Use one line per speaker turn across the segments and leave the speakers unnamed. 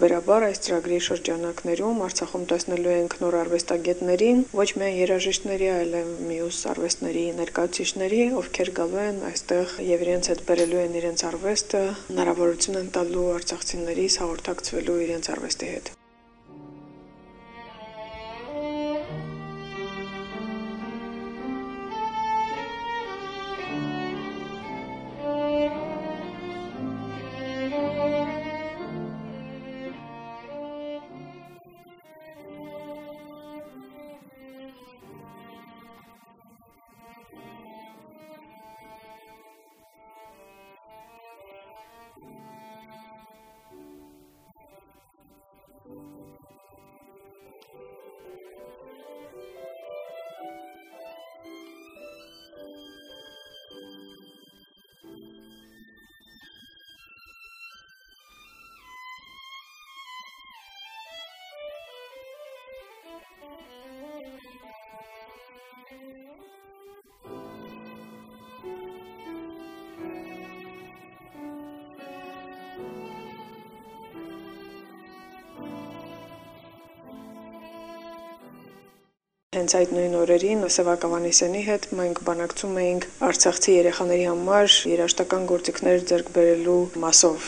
Պարբերաբար այս ծրագրի շրջանակներում Արցախում տեսնելու ենք նոր արվեստագետներին, ոչ միայն երաժիշտների, այլև մյուս արվեստների ներկայացուցիչների, ովքեր գալու են այստեղ եւ իրենց հետ բերելու են իրենց արվեստը, հնարավորություն են տալու արցախցիներից հաղորդակցվելու իրենց արվեստի հետ։ Հենց այդ նույն օրերին Սևակ Ավանեսյանի հետ մենք բանակցում էինք արցախցի երեխաների համար երաժշտական գործիքներ ձեռք բերելու մասով։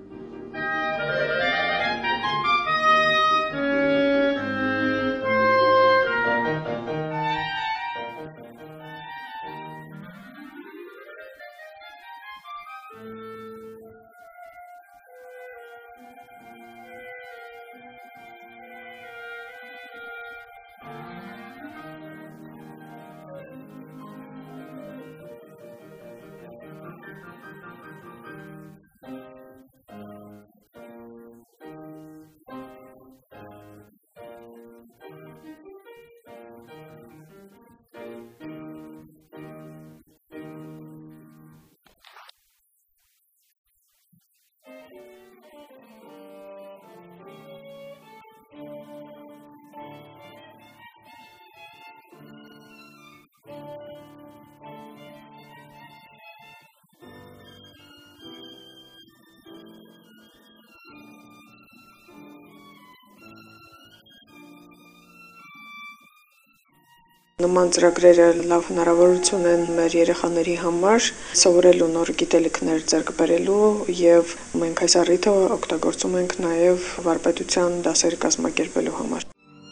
Նման ծրագրերը լավ հնարավորություն են մեր երեխաների համար սովորելու նոր գիտելիքներ ձեռք բերելու եւ մենք այս առիթը օգտագործում ենք նաեւ վարպետության դասեր կազմակերպելու համար։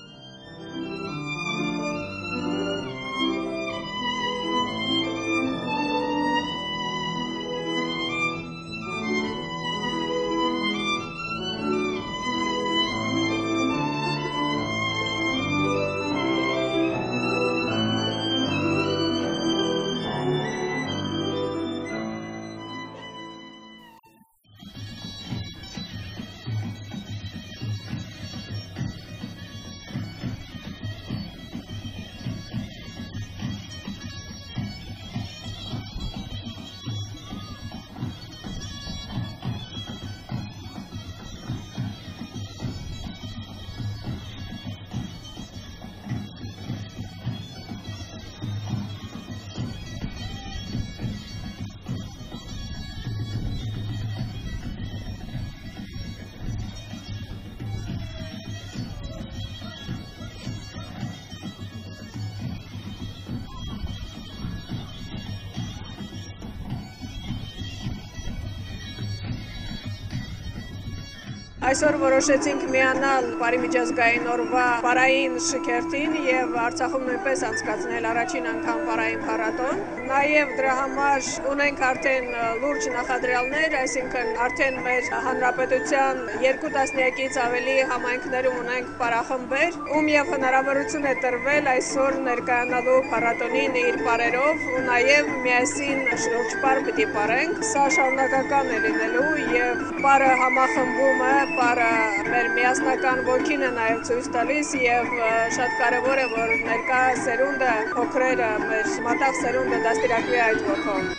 Այսօր որոշեցինք միանալ Պարիմիջազգային օրվա պարային շքերթին եւ Արցախում նույնպես անցկացնել առաջին անգամ պարային փառատոն։ Նաեւ դրա համար ունենք արդեն լուրջ նախադրյալներ, այսինքն արդեն մեր հանրապետության 2 տասնյակից ավելի համայնքներում ունենք պարախմբեր, ում եւ հնարավորություն է տրվել այսօր ներկայանալու փառատոնին իր պարերով ու նաեւ միասին շրջպար պիտի պարենք։ Սա շարունակական է լինելու եւ պարը համախմբում է, պարը մեր միասնական ոգին է նաև ցույց տալիս եւ շատ կարեւոր է որ ներկա սերունդը փոքրերը մեր մտաղ սերունդը դաստիարակվի այդ ոգով։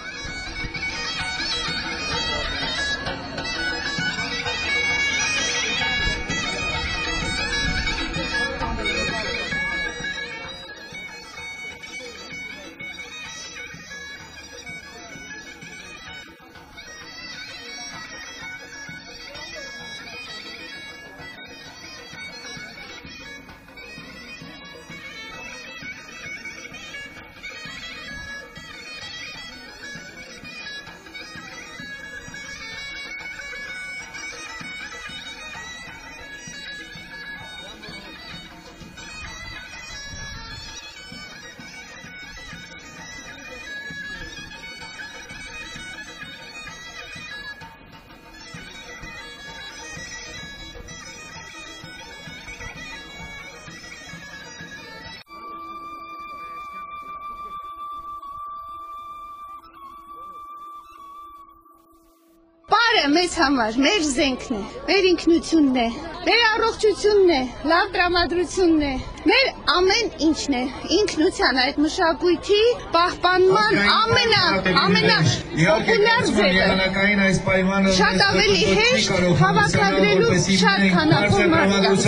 Գյուղերը մեզ համար մեր զենքն է, մեր ինքնությունն է, մեր առողջությունն է, լավ տրամադրությունն է, մեր ամեն ինչն է, ինքնության այդ մշակույթի պահպանման ամենապոպուլյար ձևը։ Շատ ավելի հեշտ հավաքագրելու շատ քանակով մարդկանց։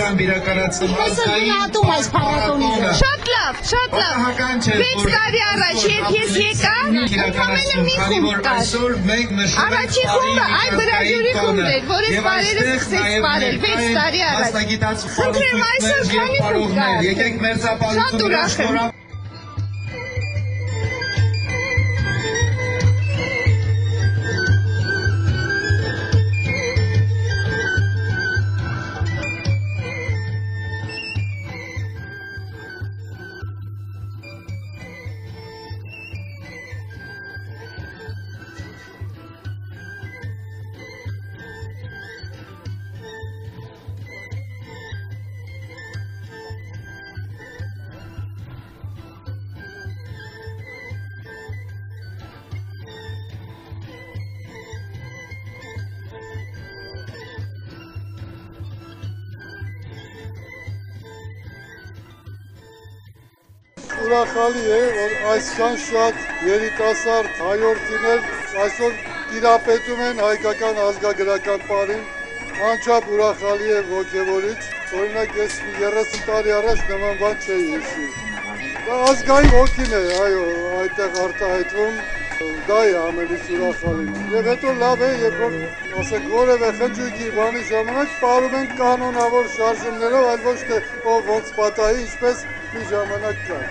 Շատ լավ, շատ լավ։ 6 տարի առաջ ես եկա, ընդամենը մի խումբ կար։ Առաջին խումբը այդ բրաջուրի խումբն էր, որ ես բարերը սկսեց բարել 6 տարի առաջ։ Խնդրեմ այսօր քանի խումբ կար։ Շատ ուրախ եմ։
Ուրախալի է, որ այսքան շատ երիտասարդ հայորդիներ այսօր տիրապետում են հայկական ազգագրական պարին, անչափ ուրախալի է ոգևորիչ, օրինակ ես 30 տարի առաջ նման բան չէի հիշի։ Դա ազգային ոգին է, այո, այդտեղ արտահայտվում, դա է ամենից ուրախալին։ Եվ հետո լավ է, երբ որ ասենք որևէ խնջույքի բանի ժամանակ պարում ենք կանոնավոր շարժումներով, այլ ոչ թե ով ոնց պատահի, ինչպես մի ժամանակ կար։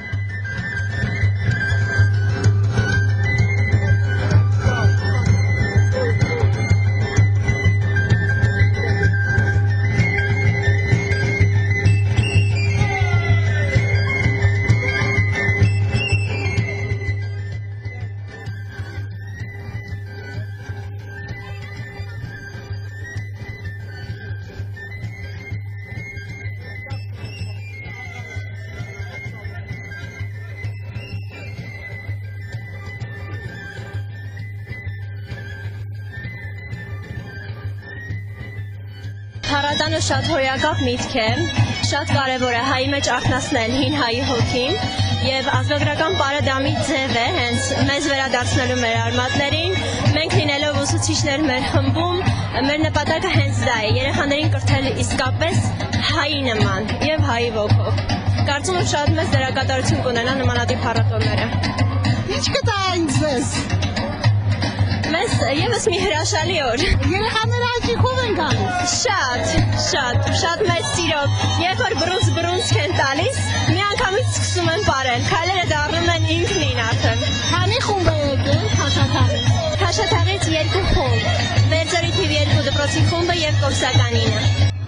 Փառատոնը շատ հոյակապ միտք է, շատ կարևոր է հայի մեջ արթնացնել հին հայի հոգին եւ ազգագրական պարադամի ձև է հենց մեզ վերադարձնելու մեր արմատներին, մենք լինելով ուսուցիչներ մեր խմբում, մեր նպատակը հենց դա է, երեխաներին կրթել իսկապես հայի նման եւ հայի ոգով։ Կարծում եմ շատ մեծ դերակատարություն կունենա նմանատիպ փառատոնները։
Ինչ կտա ինձ
Մեզ եւս մի հրաշալի օր։
Երեխաները աջիքով են գալիս։
Շատ մեծ սիրով։ Երբ որ բռունցք են տալիս, միանգամից սկսում են պարել։ Քայլերը դառնում են ինքնին արդեն։
Քանի խումբ է եկել Քաշաթաղից։
Քաշաթաղից 2 խումբ։ Վերձորի թիվ 2 դպրոցի խումբը եւ Կովսականինը։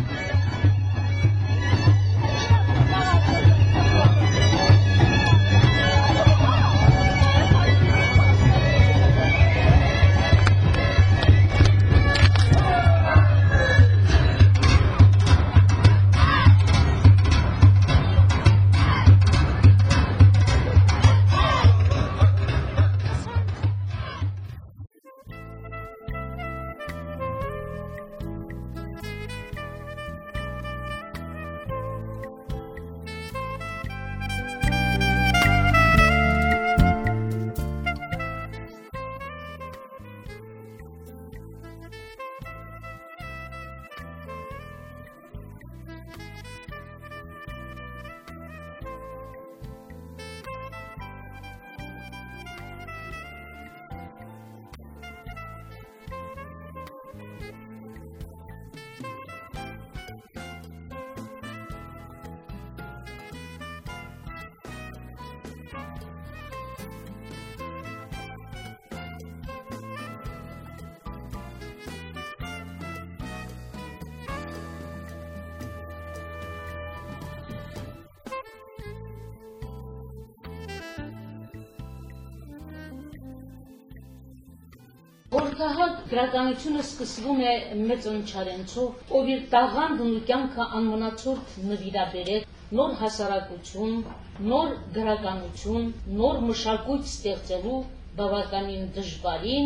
Օրգահակ գրականությունը սկսվում է մեծ ընչարենցով, ով իր տաղանդն ու կյանքը անմնացորդ նվիրաբերեց նոր հասարակություն, նոր գրականություն, նոր մշակույթ ստեղծելու բավականին դժվարին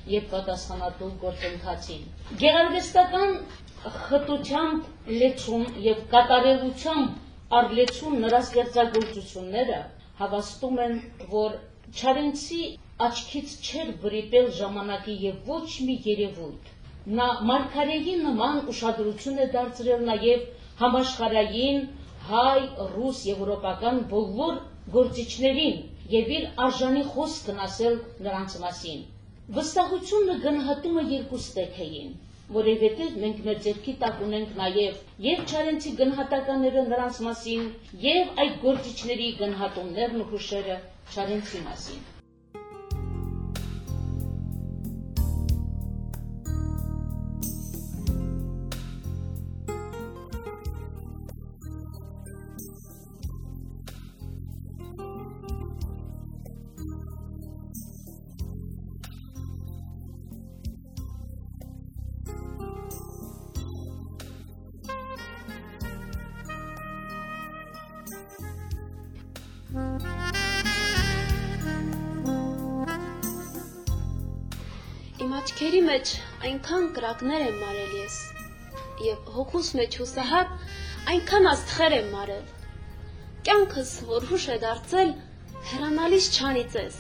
եւ պատասխանատու գործընթացին։ Գեղարվեստական խտությամբ լեցուն եւ կատարելությամբ առլեցուն նրա ստեղծագործությունները հավաստում են, որ Չարենցի աչքից չէր վրիպել ժամանակի եւ ոչ մի երևույթ։ Նա մարգարեի նման ուշադրություն է դարձրել նաեւ համաշխարհային, հայ, ռուս, եվրոպական բոլոր գործիչներին եւ իր արժանի խոսքն ասել նրանց մասին։ Վստահությունը գնահատում է երկու ստեքային, որովհետեւ մենք մեր ձեռքի տակ ունենք նաեւ եւ Չարենցի գնահատականները նրանց մասին եւ այդ գործիչների գնահատումներն ու հուշերը Չարենցի մասին։
Իմ աչքերի մեջ այնքան կրակներ եմ մարել ես, և հոգուս մեջ հուսահատ այնքան աստղեր եմ մարել, կյանքս, որ հուշ է դարձել, հեռանալիս չանիծես,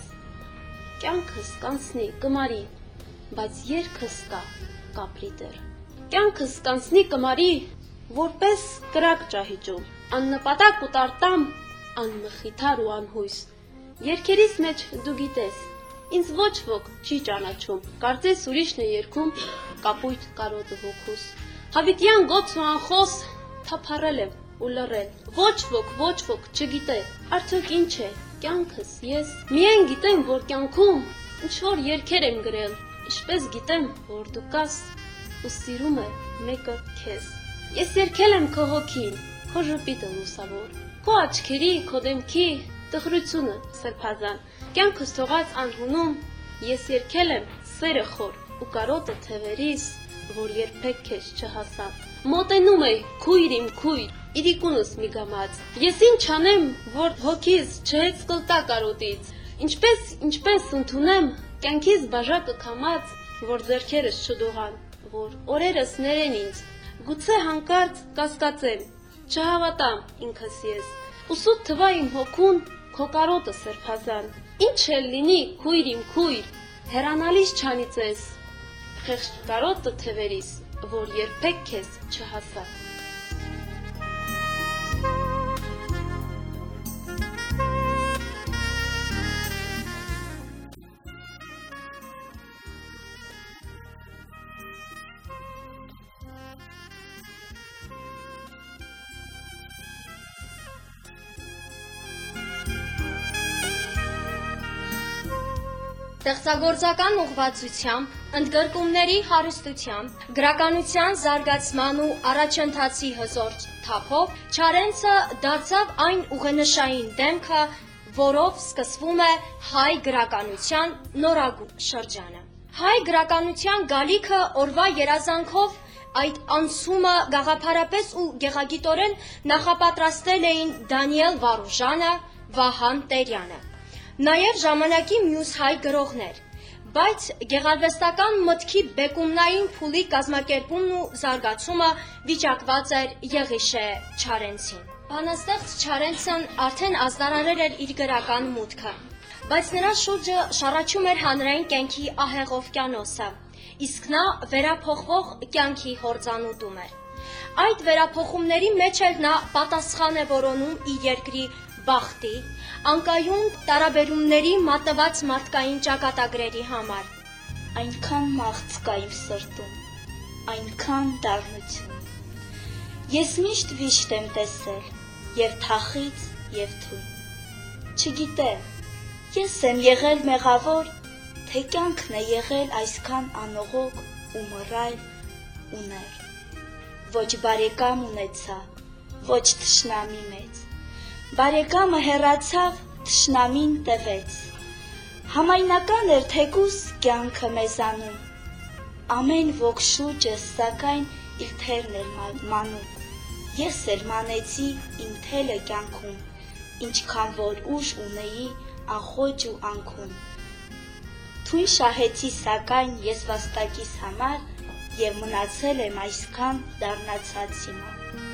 կյանքս կանցնի կմարի, բայց երգս կապրի դեռ, կյանքս կանցնի կմարի, որպես կրակ ճահիճում, աննպատակ ու տարտամ, անմխիթար ու անհույս, երգերիս մեջ դու գիտես, ինձ ոչ ոք չի ճանաչում, կարծես ուրիշն է երգում կապույտ կարոտը հոգուս, հավիտյան գոց ու անխոս թափառել եմ ու լռել, ոչ ոք չգիտե, արդյոք ինչ է, կյանքս ես, միայն գիտեմ, որ կյանքում ինչ-որ երգեր եմ գրել, ինչպես գիտեմ, որ դու կաս ու սիրում է մեկը քեզ, ես երգել եմ քո հոգին, քո ժպիտը լուսավոր, քո աչքերի, քո դեմքի տխրությունը սրբազան, կյանքս թողած անհունում, ես երգել եմ սերը խոր ու կարոտը թևերիս, որ երբեք քեզ չհասավ, մոտենում է քույր իմ քույր, իրիկունս մի գամած, ես ինչ անեմ, որ հոգիս չհեծկլտա կարոտից, ինչպես ընդունեմ, կյանքիս բաժակը կամած, որ ձեռքերս չդողան, որ օրերս ներեն ինձ, գուցե հանկարծ կասկածեմ, չհավատամ ինքս ես, ու սուտ թվա իմ հոգուն, քո կարոտը սրբազան, ինչ էլ լինի քույր իմ քույր, հեռանալիս չանիծես, խեղճ կարոտը թևերիս, որ երբեք քեզ չհասա։
Ստեղծագործական ուղղվածությամբ, ընդգրկումների հարստությամբ, գրականության զարգացման ու առաջընթացի հզոր թափով Չարենցը դարձավ այն ուղենշային դեմքը, որով սկսվում է հայ գրականության նորագույն շրջանը։ Հայ գրականության գալիքը օրվա երազանքով այդ անցումը գաղափարապես ու գեղագիտորեն նախապատրաստել էին Դանիել Վարուժանը, Վահան Տերյանը, նաև ժամանակի մյուս հայ գրողներ, բայց գեղարվեստական մտքի բեկումնային փուլի կազմակերպումն ու զարգացումը վիճակված էր Եղիշե Չարենցին։ Բանաստեղծ Չարենցն արդեն ազդարարել էր իր գրական մուտքը, բայց նրա շուրջը շառաչում էր հանրային կյանքի ահեղ օվկիանոսը, իսկ նա վերափոխվող կյանքի հորձանուտում էր։ Այդ վերափոխումների մեջ էլ նա պատասխան է որոնում իր երկրի բախտի, անկայուն տարաբերումների մատված մարդկային ճակատագրերի համար։ Այնքան մաղց կա իմ սրտում, այնքան դառնություն։ Ես միշտ վիշտ եմ տեսել, և թախից, և թույն։ Չգիտեմ, ես եմ եղել մեղավոր, թե կյանքն է եղել այսքան անողոք ու մռայլ ու ներ։ Ոչ բարեկամ ունեցա, ոչ թշնամի մեծ։ Բարեկամը հեռացավ, թշնամին տվեց, համայնական էր թեկուս կյանքը մեզանում, ամեն ոք շուրջս սակայն իր թերն էր մանում, ես էլ մանեցի իմ թելը կյանքում, ինչքան որ ուժ ունեի անխոճ ու անքում,
Թույն շահեցի սակայն ես վաստակիս համար եւ մնացել եմ այսքան դառնացած հիմա։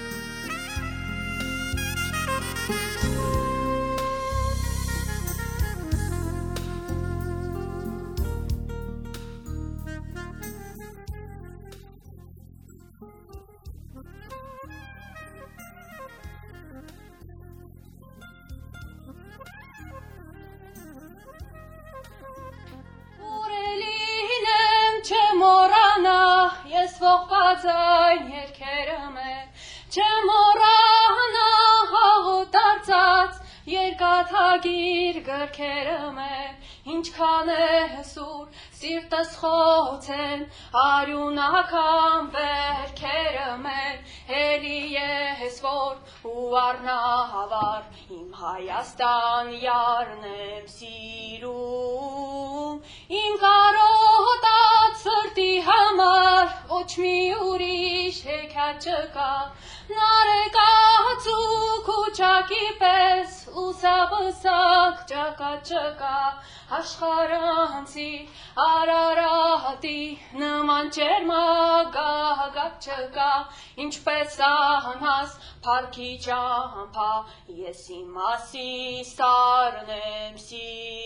Ողբազայն երկերում է, չմոռանա հաղոտ դարձած երկաթագիր գրքերում է, ինչքան է սուր սիրտս խոցեն, արյունական վերքերում է, էլի ես որ ու առնավար իմ Հայաստան յարնեմ սիրում, իմ կարոտած սրտի համար ոչ մի ուրիշ հեքիաթ չկա, նարեկացու քուչակի պես լուսաբսակ ճակա, աշխարհանցի Արարատի նման ջերմագագակ չկա, ինչպես անհաս փառքի ճամփա, ես իմ մասի սարնեմ